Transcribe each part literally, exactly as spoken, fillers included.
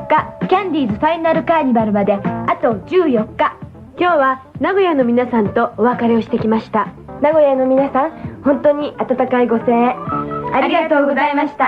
日キャンディーズファイナルカーニバルまであとじゅうよっか。 今日は名古屋の皆さんとお別れをしてきました。名古屋の皆さん、本当に温かいご声援ありがとうございました。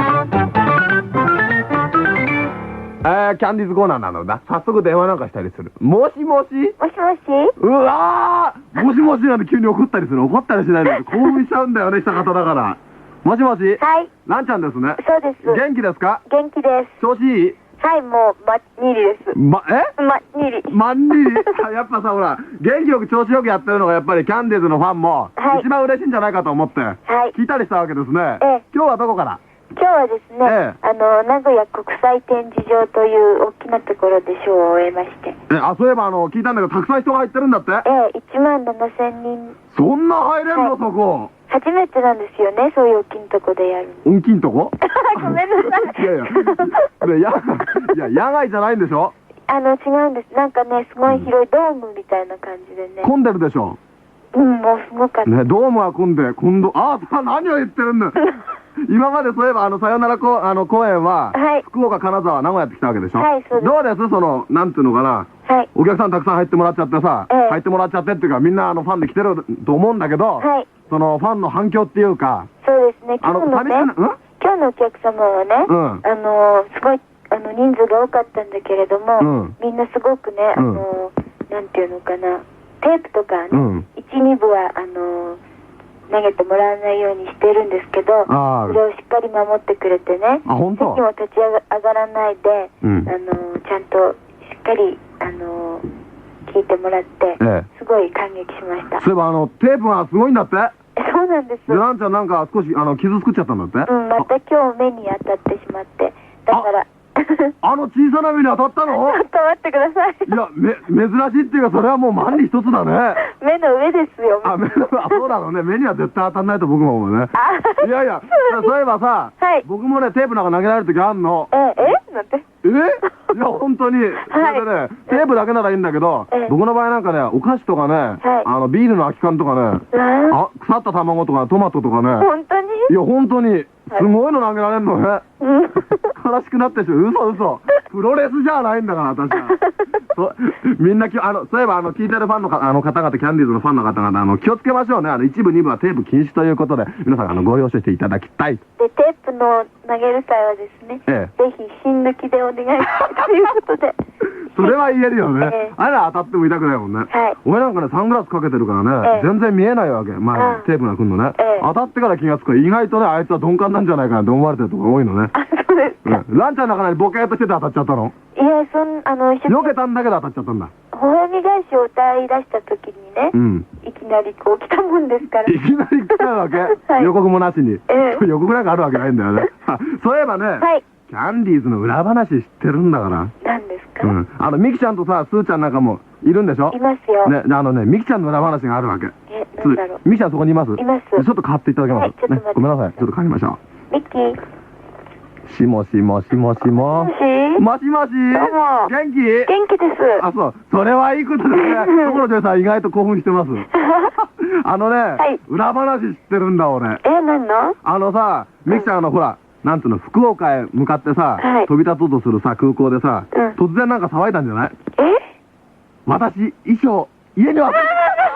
えー、キャンディーズコーナーなのだ。早速電話なんかしたりする。もしもしもしもしうわーもしもしなんて急に怒ったりする。怒ったりしないんだけど興奮しちゃうんだよね、した方だから。もしもしはい。 ランちゃんですね。 そうです。 元気ですか？ 元気です。 調子いい？ はい、もう、まっにりです。 ま、えまっにり。 まんにりやっぱさ、ほら、元気よく調子よくやってるのがやっぱりキャンディーズのファンも、 はい、 一番嬉しいんじゃないかと思って、 はい、 聞いたりしたわけですね。 ええ、 今日はどこから？ 今日はですね、ええ、あの、名古屋国際展示場という大きなところでショーを終えまして。 え、あ、そういえばあの、聞いたんだけど、たくさん人が入ってるんだって？ ええ、いちまんななせんにん。 そんな入れんの、はい、そこ。 初めてなんですよね、そういう大きいとこでやるの。大きいとこごめんなさい。 いやいや、いや、いや、野外じゃないんでしょ？ あの、違うんです。なんかね、すごい広いドームみたいな感じでね。 混んでるでしょ？ うん、もうすごかった。 ね、ドームは混んで、今度、ああ、何を言ってるんだ今までそういえば、あの、さよならこあの公演は、はい、福岡、金沢、名古屋って来たわけでしょ？ はい、そうです。 どうですその、なんていうのかな、はい、お客さんたくさん入ってもらっちゃってさ、ええ、入ってもらっちゃってっていうか、みんなあのファンで来てると思うんだけど、はい、そのファンの反響っていうか、 そうですね、今日のね、今日のお客様はね、うん、あの、すごい、あの、人数が多かったんだけれども、うん、みんなすごくね、あの、うん、なんていうのかな、テープとかね、うん、いち、にぶは、あの、投げてもらわないようにしてるんですけど、それをしっかり守ってくれてね、席も立ち上がらないで、うん、あの、ちゃんとしっかり、あの、聞いてもらって、ええ、すごい感激しました。 そういえばあの、テープがすごいんだって？ そうなんです。 で、ランちゃんなんか少し、あの、傷作っちゃったんだって？ うん、また今日目に当たってしまって、だから、 あの小さな目に当たったの？ ちょっと待ってください。 いや、め、珍しいっていうか、それはもう万里一つだね。 目の上ですよ。 あ、目の上、あ、そうだろうね。目には絶対当たんないと僕も思うね。いやいや、そういえばさ、はい、僕もね、テープなんか投げられる時あんの。 え、えなんて。 えいや、本当に。それでね、テープだけならいいんだけど、僕の場合なんかね、お菓子とかね、あの、ビールの空き缶とかね、あ、腐った卵とかトマトとかね。 本当に？ いや、本当に。すごいの投げられるのね。悲しくなってしまう。嘘嘘。プロレスじゃないんだから、私は。みんなき、あの、そういえば、あの、聞いてるファンのかあの方々、キャンディーズのファンの方々、あの、気をつけましょうね。あの、一部、二部はテープ禁止ということで、皆さん、あの、ご了承していただきたい。 で、テープの投げる際はですね、ええ、ぜひ、芯抜きでお願いしたいということで。 それは言えるよね。ええ、あれは当たっても痛くないもんね。はい。俺なんかね、サングラスかけてるからね、ええ、全然見えないわけ。まあ、テープが来るのね。ええ、当たってから気がつくから、意外とね、あいつは鈍感なんじゃないかなって思われてるところが多いのね。 あ、そうですか。 うん、ランちゃんの中にボケーっとしてて当たっちゃったの？ いや、そん、あの、一避けたんだけど当たっちゃったんだ。 微笑み返しを歌い出した時にね、うん、いきなりこう来たもんですから。 いきなり来たわけ、はい、予告もなしに。ええ、予告なんかあるわけないんだよね。そういえばね、はい、キャンディーズの裏話知ってるんだから。 何ですか？ うん。あの、ミキちゃんとさ、スーちゃんなんかもいるんでしょ？ いますよ。 ね、あのね、ミキちゃんの裏話があるわけ。 え、なんだろう。 ミキちゃんそこにいます？ います。 ちょっと変わっていただけます？はい、ちょっと待って。ね、ごめんなさい。ちょっと変わりましょう。ミキー。 しもしもしもしも。もしもし。どうも。元気？ 元気です。 あ、そう。それはいいことですね。所ジョイさん意外と興奮してます。あのね、はい、裏話知ってるんだ俺。 え、何の？ あのさ、ミキちゃんあのほら、なんつうの、福岡へ向かってさ、はい、飛び立とうとするさ、空港でさ、うん、突然なんか騒いだんじゃない？ え？ 私、衣装、家に忘れて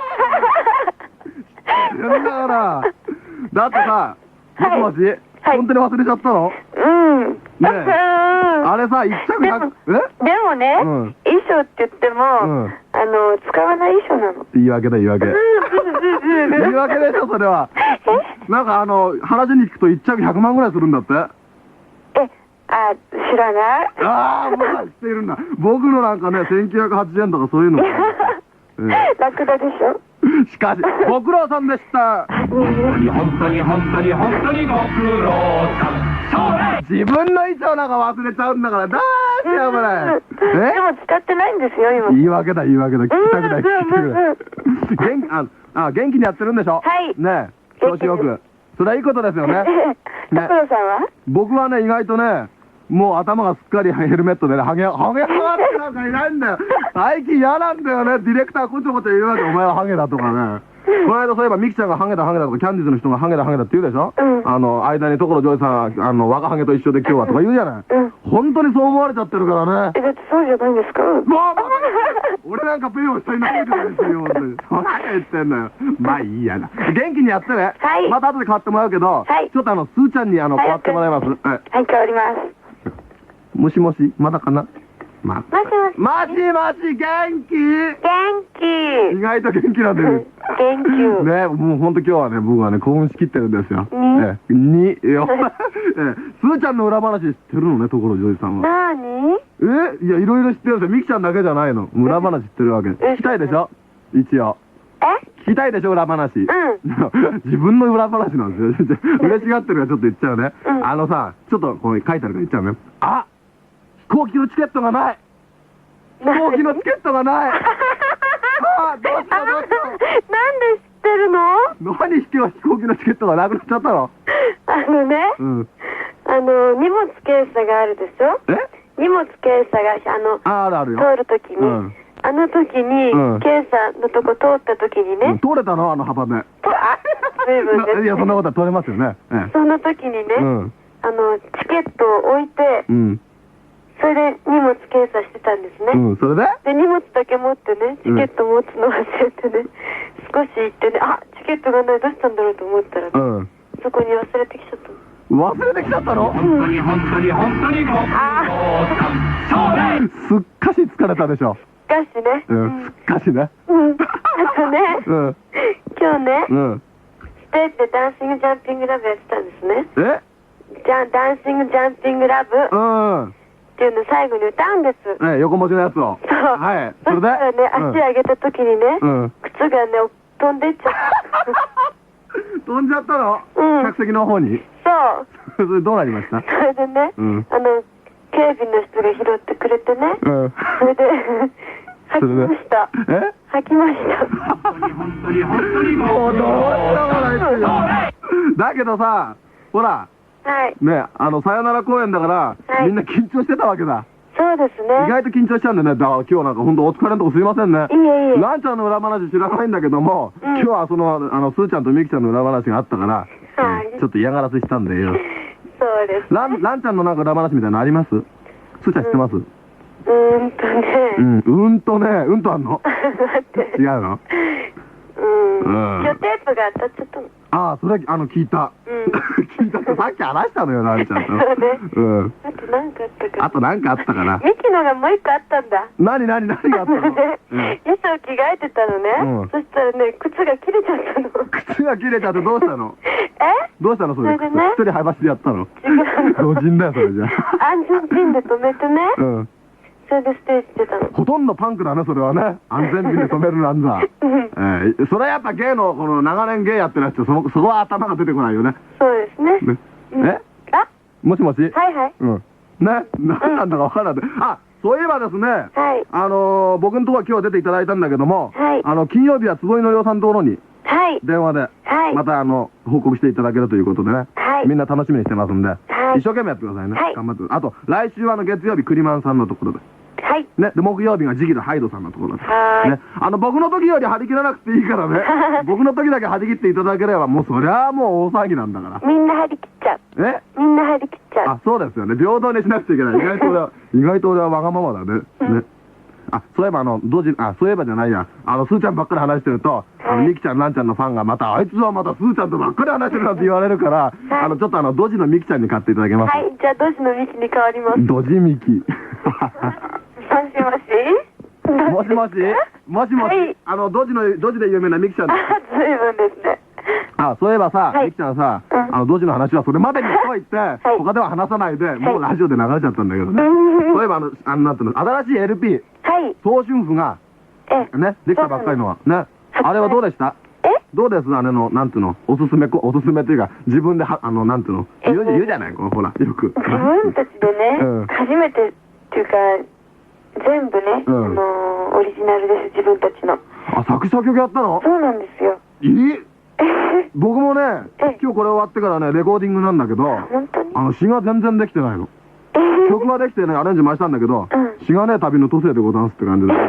た。だから、だってさ、もしもし、はい、本当に忘れちゃったの？ うん。 ねえ。あれさ、一着ひゃく、え？ でもね、うん、衣装って言っても、うん、あの、使わない衣装なの。 言い訳だ、言い訳。言い訳でしょ、それは。なんかあの、話に聞くと一着ひゃくまんぐらいするんだって。 え、あ、知らない？ ああ、もう知っているんだ。僕のなんかね、せんきゅうひゃくはちじゅうえんとかそういうの。 ラクダでしょ？ しかし、ご苦労さんでした。本当に本当に本当に本当にご苦労さん。自分の衣装なんか忘れちゃうんだから、どうしようもない。 え？でも使ってないんですよ、今。 言い訳だ、言い訳だ。聞きたくない、聞きたくない。元気、あ、あ、元気にやってるんでしょ？ はい。 ねえ、調子よく。それはいいことですよね。 所さんは？ 僕はね、意外とね、もう頭がすっかりヘルメットでね、ハゲ、ハゲハゲなんかいないんだよ。最近嫌なんだよね。ディレクターこちょこちょ言うわけ、お前はハゲだとかね。 この間そういえばミキちゃんがハゲだハゲだとかキャンディーズの人がハゲだハゲだって言うでしょ。あの間に所ジョイさんあの若ハゲと一緒で今日はとか言うじゃない。本当にそう思われちゃってるからね。 え、だってそうじゃないんですか。もう俺なんかペンを下に投げてないですよ、本当に。そんな言ってんのよ。まあいいやな。元気にやってね。 はい。 また後で変わってもらうけど、 はい。 ちょっとあの、すーちゃんにあの、変わってもらいます。はい。 はい、変わります。 もしもし、まだかな。ま、 もしもし。 もしもし、元気？ 元気。 意外と元気なんでる。 元気。 ね、もう本当今日はね、僕はね、興奮しきってるんですよ。 に？ に、よ。え、すーちゃんの裏話知ってるのね、所ジョイさんは。 なーに？ え、いや、いろいろ知ってるんですよ。ミキちゃんだけじゃないの。裏話知ってるわけ。聞きたいでしょ？一応。 え？ 聞きたいでしょ、裏話。うん。自分の裏話なんですよ。嬉しがってるからちょっと言っちゃうね。あのさ、ちょっとこう書いてあるから言っちゃうね。あ、飛行機のチケットがない。飛行機のチケットがない。ああ、どうしたどうした。 なんで知ってるの？ 何引けば飛行機のチケットがなくなっちゃったの？ あのね、うん、あの荷物検査があるでしょ。え？荷物検査があのああるあるよ。 通るときに、うん、あの時に、うん、検査のとこ通ったときにね、 うん、通れたのあの幅で。 あ、随分です、ね。 いやそんなことは通れますよね。 ええ、その時にね、うん、あのチケットを置いて。うん、それで荷物検査してたんですね。 うん、それで？ で、荷物だけ持ってね、チケット持つの忘れてね、少し行ってね、あ、チケットがない、どうしたんだろうと思ったらね、うん、そこに忘れてきちゃったの。 忘れてきちゃったの？本当に本当に本当にご苦労さん。すっかし疲れたでしょ。 すっかしね。 うん、すっかしね。 うん。あとね、うん、今日ね、うん、ステージでダンシングジャンピングラブやってたんですね。え？じゃダンシングジャンピングラブ。うん。っていうの最後に歌うんです。 ええ、横文字のやつを。そう。はい。それで？そしたらね、足上げた時にね、靴がね、飛んでっちゃった。 飛んじゃったの？うん。客席の方に？ そう。 それどうなりました？ それでね、あの、警備の人が拾ってくれてね、それで、吐きました。え？吐きました。本当に本当に本当にもうどうしたもないですよ。 だけどさ、ほら、 はい。 ね、あの、さよなら公演だから、はい、みんな緊張してたわけだ。 そうですね。 意外と緊張しちゃうんでね、だから今日なんか本当お疲れのとこすいませんね。 いえいえ。 ランちゃんの裏話知らないんだけども、うん、今日はその、あの、スーちゃんとミキちゃんの裏話があったから、はい、ちょっと嫌がらせしたんでよ。 そうです、ね。 ラン、ランちゃんのなんか裏話みたいなのあります？スーちゃん知ってます？うん、 うーんとね。 うん、うんとね、うんとあんの？違うの？ うん。今日テープが当たっちゃったの。 ああ、それ、あの、聞いた。うん。聞いたって、さっき話したのよ、ランちゃんと。 そうね。うん。あとなんかあったかな。 あとなんかあったかな。 ミキのがもう一個あったんだ。 なになになにがあったの？衣装着替えてたのね。そしたらね、靴が切れちゃったの。 靴が切れちゃってどうしたの？ え？ どうしたのそれ？一人剥がしてやったの？ 違う。 同人だよ、それじゃ。 安全ピンで止めてね。うん。それでステージ出たの。 ほとんどパンクだね、それはね。安全ピンで止めるなんざ。えー、それはやっぱ芸の、この長年芸やってる人、その、そこは頭が出てこないよね。 そうですね。ねえ？あ？もしもし？ はいはい。 うん。ね、何なんだかわからない。あ、そういえばですね。はい。あのー、僕のところ今日出ていただいたんだけども。はい。あの、金曜日は坪井のりおさんのところに。はい。電話で。はい。またあの、報告していただけるということでね。はい。みんな楽しみにしてますんで。はい。一生懸命やってくださいね。はい。頑張って。あと、来週はあの、月曜日、クリマンさんのところで。はい。ね、で、木曜日がジギルハイドさんのところで。はい。ね、あの、僕の時より張り切らなくていいからね。僕の時だけ張り切っていただければ、もうそりゃあもう大騒ぎなんだから。 みんな張り切っちゃう。え？みんな張り切っちゃう。 あ、そうですよね。平等にしなくちゃいけない。意外と俺は、意外と俺はわがままだね。ね。あ、そういえばあの、同時、あ、そういえばじゃないや。あの、スーちゃんばっかり話してると、あの、ミキちゃん、ランちゃんのファンがまた、あいつはまたスーちゃんとばっかり話してるなんて言われるから、あの、ちょっとあの、ドジのミキちゃんに買っていただけます？ はい、じゃあドジのミキに変わります。 ドジミキ。 もしもしもしもしもしもし、あの、ドジの、ドジで有名なミキちゃんです。 あ、随分ですね。 あ、そういえばさ、ミキちゃんさ、あの、ドジの話はそれまでにしといて、他では話さないで、もうラジオで流れちゃったんだけどね。そういえばあの、あの、なんていうの、新しい エルピー、はい。早春譜が、ね、できたばっかりのは、ね。あれはどうでした？え？どうですあれの、なんていうの、おすすめ、おすすめっていうか、自分では、あの、なんていうの、言う言うじゃないこの、ほら、よく。 自分たちでね、初めてっていうか、全部ね、あの、オリジナルです、自分たちの。 あ、作詞作曲やったの？ そうなんですよ。 え？僕もね、今日これ終わってからね、レコーディングなんだけど、 本当に？ あの、詩が全然できてないの。曲はできてね、アレンジ回したんだけど、詩がね、旅の都政でござんすって感じで、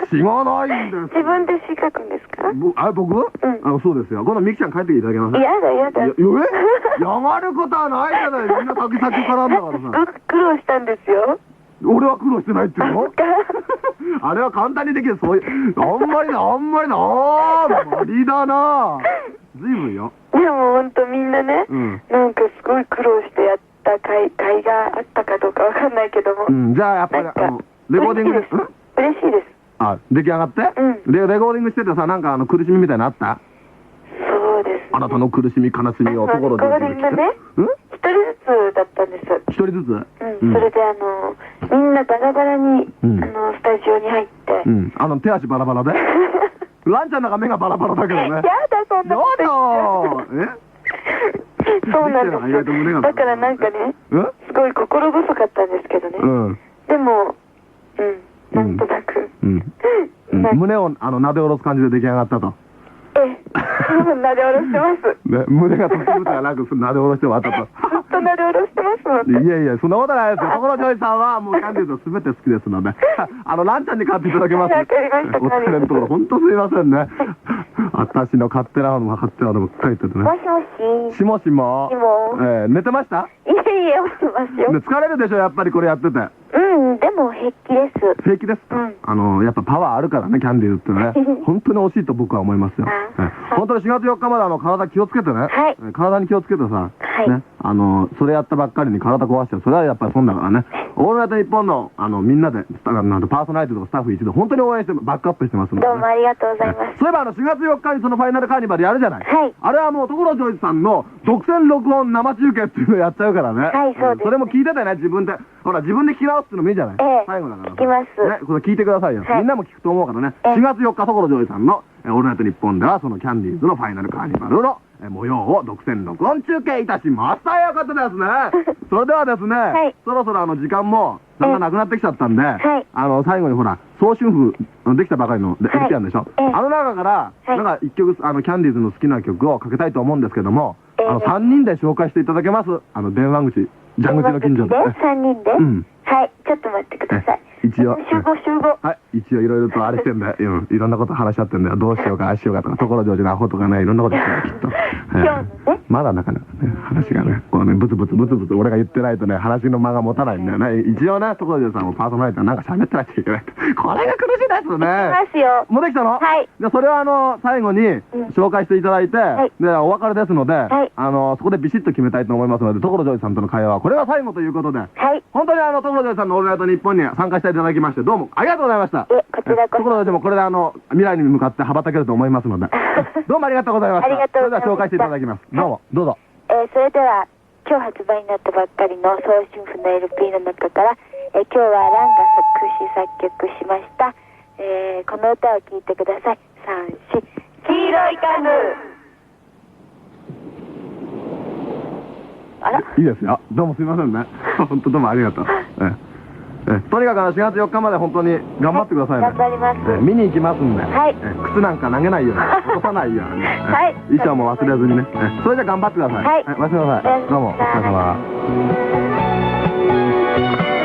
詩がないんです。 自分で詩書くんですか？ ぼあ、僕？うん。あの、そうですよ。今度ミキちゃん帰ってきていただけます？ やだやだ。 えやがることはないじゃない。みんな先々からんだからさ。 すごく苦労したんですよ。 俺は苦労してないっていうの？あれは簡単にできる。そういう、あんまりな、あんまりな、あー、無理だな。ずいぶんよ。 でもほんとみんなね、 うん、 なんかすごい苦労してやった甲斐甲斐があったかどうかわかんないけども。 うん、じゃあやっぱり、あの、レコーディングで、 嬉しいです。 あ、出来上がって、うん、で、レコーディングしててさ、なんかあの、苦しみみたいなのあった？ そうですね。 あなたの苦しみ、悲しみをところで。 レコーディングね、一人ずつだったんです。 一人ずつ？ うん、それであの、みんなバラバラに、あの、スタジオに入って。 うん、あの、手足バラバラでランちゃんなんか目がバラバラだけどね。 やだ、そんなこと。 やだえそうなんですよ。だからなんかね、すごい心細かったんですけどね。でも、うん、なんとなく。 胸をあの、なで下ろす感じで出来上がったと。 ええ、なで下ろしてます。 ね、胸が突きぶたがなく、なで下ろして終わったと。 ずっとなで下ろしてますので。 いやいや、そんなことないですよ。所ジョイさんはもうキャンディーズすべて好きですので。あの、ランちゃんに買っていただけます。 わかりました。 お疲れのところ、ほんとすいませんね。私の勝手なのも勝手なのも書いててね。 もしもし。 しもしも。 しも。 えー、寝てました？ いえいえ、起きてますよ。 疲れるでしょ、やっぱりこれやってて。 うん、でも平気です。 平気ですか？うん、あの、やっぱパワーあるからね、キャンディーズってね。本当に惜しいと僕は思いますよ。本当にしがつよっかまであの、体気をつけてね。はい。体に気をつけてさ。はい。ね。あの、それやったばっかりに体壊しちゃう。それはやっぱり損だからね。オールナイトニッポンの、あの、みんなで、なんとパーソナリティとかスタッフ一同、本当に応援して、バックアップしてますので、ね。 どうもありがとうございます。 そういえばあの、しがつよっかにそのファイナルカーニバルやるじゃない。 はい。 あれはもう、所ジョイさんの独占録音生中継っていうのやっちゃうからね。 はい、そうです。 それも聞いてたよね、自分で。ほら、自分で聞き直すってのもいいじゃない。ええ。最後だから。 聞きます。 ね、これ聞いてくださいよ。みんなも聞くと思うからね。しがつよっか、所ジョイさんの、オールナイトニッポンでは、そのキャンディーズのファイナルカーニバルの模様を独占録音中継いたしますということですね。それではですね、はい、そろそろあの時間もだんだんなくなってきちゃったんで、はい、あの最後にほら総春風できたばかりのエピアンでしょ、はい、あの中から、はい、なんか一曲あのキャンディーズの好きな曲をかけたいと思うんですけども、あのさんにんで紹介していただけます。あの電話口、蛇口の近所でさんにんで、うん、はい、ちょっと待ってください。 一応集合集合。 はい、一応いろいろとあれしてんだよ。うん、いろんなこと話し合ってんだよ。どうしようか、ああしようかとか、所ジョージのアホとかね、いろんなこと言ってるきっと。 今日のね。 まだなかなかね、話がね、こうね、ブツブツブツブツ俺が言ってないとね、話の間が持たないんだよね。一応ね、所ジョージさんもパーソナリティはなんか喋ってないといけない。これが苦しいですよね。 いますよ。 もうできたの？ はい。 じゃそれはあの、最後に紹介していただいて、で、お別れですので、あの、そこでビシッと決めたいと思いますので、所ジョージさんとの会話は、これが最後ということで、はい。本当にあの、所ジョージさんのオールナイトニッポンに参加していただきまして、どうもありがとうございました。 え、こちらこそ。 所ジョージもこれであの、未来に向かって羽ばたけると思いますので、どうもありがとうございました。 ありがとうございました。 それでは紹介していただきます。どうも、どうぞ。 えー、それでは、今日発売になったばっかりの総春風の エルピー の中から、えー、今日はランが作詞作曲しました、えー、この歌を聴いてください。さん、し、黄色いカヌー。あら、 いいですよ。どうもすみませんね。本当どうもありがとう。ええ、とにかくあのしがつよっかまで本当に頑張ってくださいね。 頑張ります。 見に行きますんで、 はい、 靴なんか投げないように、落とさないように、はい、衣装も忘れずにね。それじゃ頑張ってください。はい、おやすみなさい。どうもお疲れ様。